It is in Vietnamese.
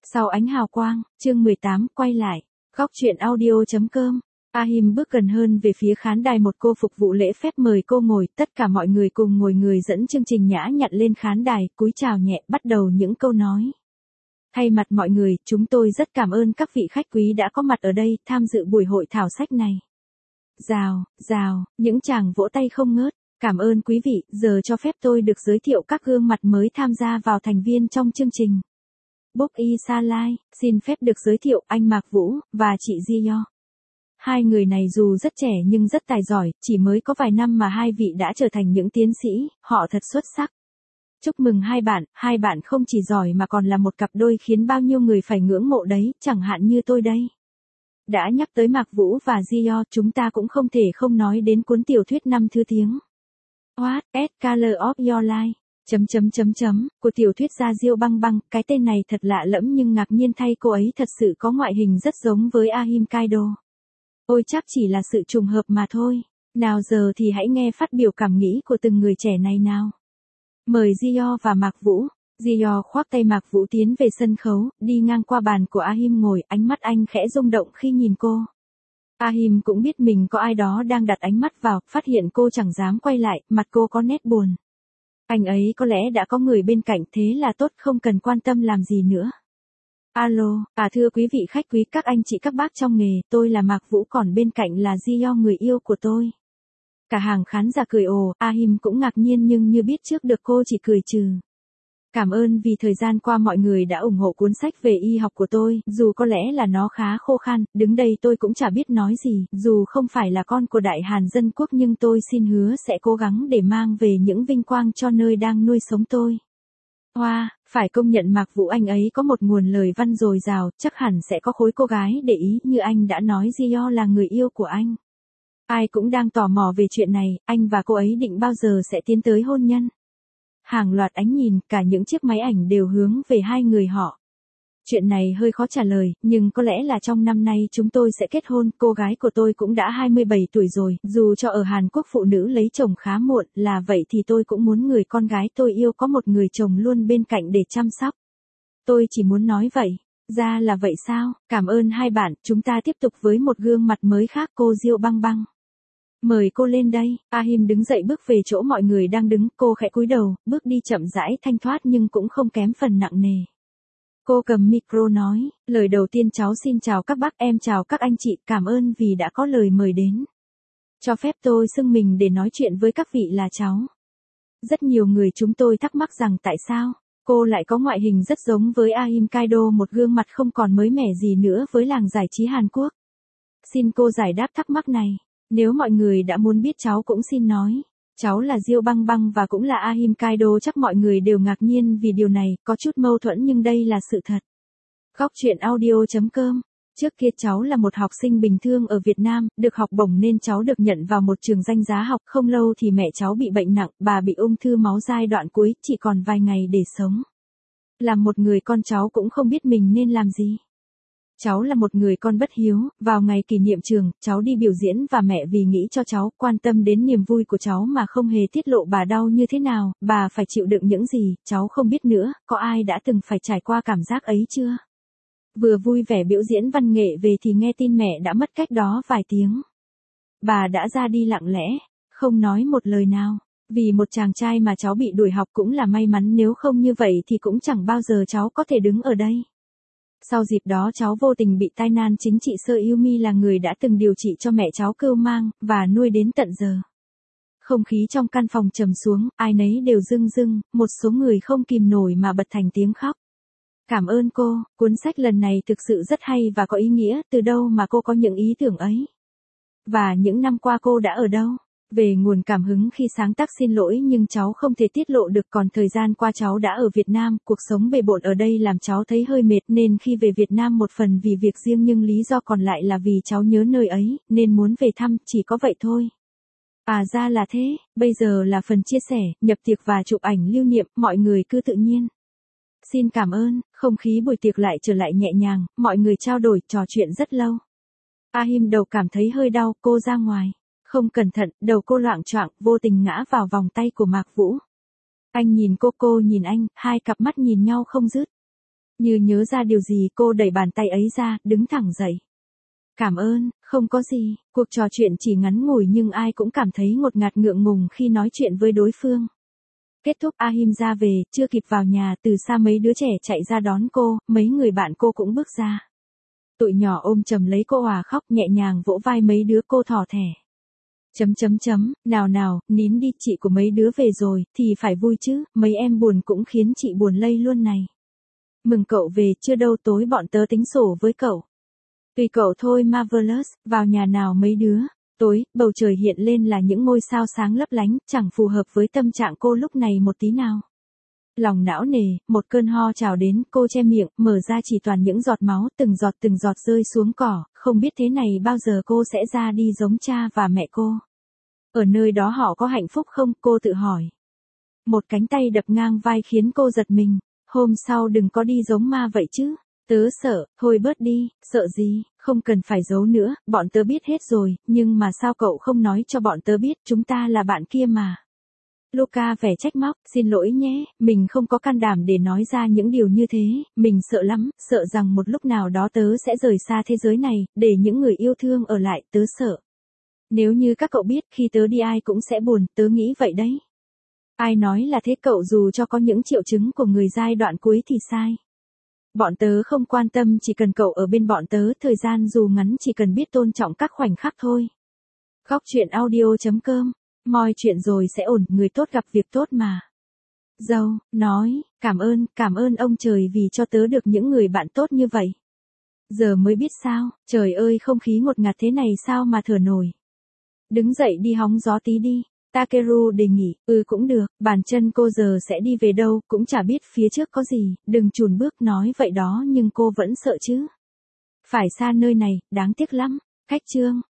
Sau ánh hào quang, chương 18, quay lại. Góc truyện audio.com. Ahim bước gần hơn về phía khán đài, một cô phục vụ lễ phép mời cô ngồi, tất cả mọi người cùng ngồi, người dẫn chương trình nhã nhặn lên khán đài, cúi chào nhẹ, bắt đầu những câu nói. Thay mặt mọi người, chúng tôi rất cảm ơn các vị khách quý đã có mặt ở đây, tham dự buổi hội thảo sách này. Rào, những chàng vỗ tay không ngớt. Cảm ơn quý vị, giờ cho phép tôi được giới thiệu các gương mặt mới tham gia vào thành viên trong chương trình. Book Y Sa Lai, xin phép được giới thiệu anh Mạc Vũ, và chị Gio. Hai người này dù rất trẻ nhưng rất tài giỏi, chỉ mới có vài năm mà hai vị đã trở thành những tiến sĩ, họ thật xuất sắc. Chúc mừng hai bạn không chỉ giỏi mà còn là một cặp đôi khiến bao nhiêu người phải ngưỡng mộ đấy, chẳng hạn như tôi đây. Đã nhắc tới Mạc Vũ và Gio, chúng ta cũng không thể không nói đến cuốn tiểu thuyết 5 thứ tiếng. What is Color of Your Life? Của tiểu thuyết gia Diêu Băng Băng, cái tên này thật lạ lẫm nhưng ngạc nhiên thay cô ấy thật sự có ngoại hình rất giống với Ahim Kaido. Ôi chắc chỉ là sự trùng hợp mà thôi. Nào giờ thì hãy nghe phát biểu cảm nghĩ của từng người trẻ này nào. Mời Gio và Mạc Vũ. Gio khoác tay Mạc Vũ tiến về sân khấu, đi ngang qua bàn của Ahim ngồi, ánh mắt anh khẽ rung động khi nhìn cô. Ahim cũng biết mình có ai đó đang đặt ánh mắt vào, phát hiện cô chẳng dám quay lại, mặt cô có nét buồn. Anh ấy có lẽ đã có người bên cạnh, thế là tốt, không cần quan tâm làm gì nữa. Alo, thưa quý vị khách quý, các anh chị các bác trong nghề, tôi là Mạc Vũ, còn bên cạnh là Gio, người yêu của tôi. Cả hàng khán giả cười ồ, Ahim cũng ngạc nhiên nhưng như biết trước được cô chỉ cười trừ. Cảm ơn vì thời gian qua mọi người đã ủng hộ cuốn sách về y học của tôi, dù có lẽ là nó khá khô khan, đứng đây tôi cũng chả biết nói gì, dù không phải là con của Đại Hàn Dân Quốc nhưng tôi xin hứa sẽ cố gắng để mang về những vinh quang cho nơi đang nuôi sống tôi. Phải công nhận Mạc Vũ anh ấy có một nguồn lời văn dồi dào, chắc hẳn sẽ có khối cô gái để ý, như anh đã nói Gio là người yêu của anh. Ai cũng đang tò mò về chuyện này, anh và cô ấy định bao giờ sẽ tiến tới hôn nhân. Hàng loạt ánh nhìn, cả những chiếc máy ảnh đều hướng về hai người họ. Chuyện này hơi khó trả lời, nhưng có lẽ là trong năm nay chúng tôi sẽ kết hôn, cô gái của tôi cũng đã 27 tuổi rồi, dù cho ở Hàn Quốc phụ nữ lấy chồng khá muộn, là vậy thì tôi cũng muốn người con gái tôi yêu có một người chồng luôn bên cạnh để chăm sóc. Tôi chỉ muốn nói vậy. Ra là vậy sao, cảm ơn hai bạn, chúng ta tiếp tục với một gương mặt mới khác, cô Diêu Băng Băng. Mời cô lên đây. Ahim đứng dậy bước về chỗ mọi người đang đứng, cô khẽ cúi đầu, bước đi chậm rãi thanh thoát nhưng cũng không kém phần nặng nề. Cô cầm micro nói, lời đầu tiên cháu xin chào các bác, em chào các anh chị, cảm ơn vì đã có lời mời đến. Cho phép tôi xưng mình để nói chuyện với các vị là cháu. Rất nhiều người chúng tôi thắc mắc rằng tại sao cô lại có ngoại hình rất giống với Ahim Kaido, một gương mặt không còn mới mẻ gì nữa với làng giải trí Hàn Quốc. Xin cô giải đáp thắc mắc này. Nếu mọi người đã muốn biết cháu cũng xin nói. Cháu là Diêu Băng Băng và cũng là Ahim Kaido, chắc mọi người đều ngạc nhiên vì điều này, có chút mâu thuẫn nhưng đây là sự thật. Góc truyện audio.com. Trước kia cháu là một học sinh bình thường ở Việt Nam, được học bổng nên cháu được nhận vào một trường danh giá học, không lâu thì mẹ cháu bị bệnh nặng, bà bị ung thư máu giai đoạn cuối, chỉ còn vài ngày để sống. Làm một người con cháu cũng không biết mình nên làm gì. Cháu là một người con bất hiếu, vào ngày kỷ niệm trường, cháu đi biểu diễn và mẹ vì nghĩ cho cháu, quan tâm đến niềm vui của cháu mà không hề tiết lộ bà đau như thế nào, bà phải chịu đựng những gì, cháu không biết nữa, có ai đã từng phải trải qua cảm giác ấy chưa? Vừa vui vẻ biểu diễn văn nghệ về thì nghe tin mẹ đã mất cách đó vài tiếng. Bà đã ra đi lặng lẽ, không nói một lời nào. Vì một chàng trai mà cháu bị đuổi học cũng là may mắn, nếu không như vậy thì cũng chẳng bao giờ cháu có thể đứng ở đây. Sau dịp đó cháu vô tình bị tai nạn, chính chị Sơ Yumi là người đã từng điều trị cho mẹ cháu cưu mang, và nuôi đến tận giờ. Không khí trong căn phòng trầm xuống, ai nấy đều rưng rưng, một số người không kìm nổi mà bật thành tiếng khóc. Cảm ơn cô, cuốn sách lần này thực sự rất hay và có ý nghĩa, từ đâu mà cô có những ý tưởng ấy? Và những năm qua cô đã ở đâu? Về nguồn cảm hứng khi sáng tác xin lỗi nhưng cháu không thể tiết lộ được, còn thời gian qua cháu đã ở Việt Nam, cuộc sống bề bộn ở đây làm cháu thấy hơi mệt nên khi về Việt Nam một phần vì việc riêng nhưng lý do còn lại là vì cháu nhớ nơi ấy, nên muốn về thăm, chỉ có vậy thôi. Ra là thế, bây giờ là phần chia sẻ, nhập tiệc và chụp ảnh lưu niệm, mọi người cứ tự nhiên. Xin cảm ơn, không khí buổi tiệc lại trở lại nhẹ nhàng, mọi người trao đổi, trò chuyện rất lâu. Ahim đầu cảm thấy hơi đau, cô ra ngoài. Không cẩn thận, đầu cô loạng choạng, vô tình ngã vào vòng tay của Mạc Vũ. Anh nhìn cô nhìn anh, hai cặp mắt nhìn nhau không dứt. Như nhớ ra điều gì cô đẩy bàn tay ấy ra, đứng thẳng dậy. Cảm ơn, không có gì, cuộc trò chuyện chỉ ngắn ngủi nhưng ai cũng cảm thấy ngột ngạt ngượng ngùng khi nói chuyện với đối phương. Kết thúc Ahim ra về, chưa kịp vào nhà từ xa mấy đứa trẻ chạy ra đón cô, mấy người bạn cô cũng bước ra. Tụi nhỏ ôm chầm lấy cô òa khóc nhẹ nhàng vỗ vai mấy đứa cô thỏ thẻ. Nào nào, nín đi, chị của mấy đứa về rồi, thì phải vui chứ, mấy em buồn cũng khiến chị buồn lây luôn này. Mừng cậu về, chưa đâu tối bọn tớ tính sổ với cậu. Tùy cậu thôi Marvelous, vào nhà nào mấy đứa. Tối, bầu trời hiện lên là những ngôi sao sáng lấp lánh, chẳng phù hợp với tâm trạng cô lúc này một tí nào. Lòng não nề, một cơn ho trào đến, cô che miệng, mở ra chỉ toàn những giọt máu, từng giọt rơi xuống cỏ, không biết thế này bao giờ cô sẽ ra đi giống cha và mẹ cô. Ở nơi đó họ có hạnh phúc không, cô tự hỏi. Một cánh tay đập ngang vai khiến cô giật mình, hôm sau đừng có đi giống ma vậy chứ. Tớ sợ, thôi bớt đi, sợ gì, không cần phải giấu nữa, bọn tớ biết hết rồi, nhưng mà sao cậu không nói cho bọn tớ biết, chúng ta là bạn kia mà. Luca vẻ trách móc, xin lỗi nhé, mình không có can đảm để nói ra những điều như thế, mình sợ lắm, sợ rằng một lúc nào đó tớ sẽ rời xa thế giới này, để những người yêu thương ở lại, tớ sợ. Nếu như các cậu biết khi tớ đi ai cũng sẽ buồn, tớ nghĩ vậy đấy. Ai nói là thế cậu, dù cho có những triệu chứng của người giai đoạn cuối thì sai. Bọn tớ không quan tâm, chỉ cần cậu ở bên bọn tớ, thời gian dù ngắn chỉ cần biết tôn trọng các khoảnh khắc thôi. Góc chuyện audio.com, moi chuyện rồi sẽ ổn, người tốt gặp việc tốt mà. Dâu, nói, cảm ơn ông trời vì cho tớ được những người bạn tốt như vậy. Giờ mới biết sao, trời ơi không khí ngột ngạt thế này sao mà thở nổi. Đứng dậy đi hóng gió tí đi. Takeru đề nghị, cũng được, bàn chân cô giờ sẽ đi về đâu, cũng chả biết phía trước có gì, đừng chùn bước nói vậy đó nhưng cô vẫn sợ chứ. Phải xa nơi này, đáng tiếc lắm. Cách chương.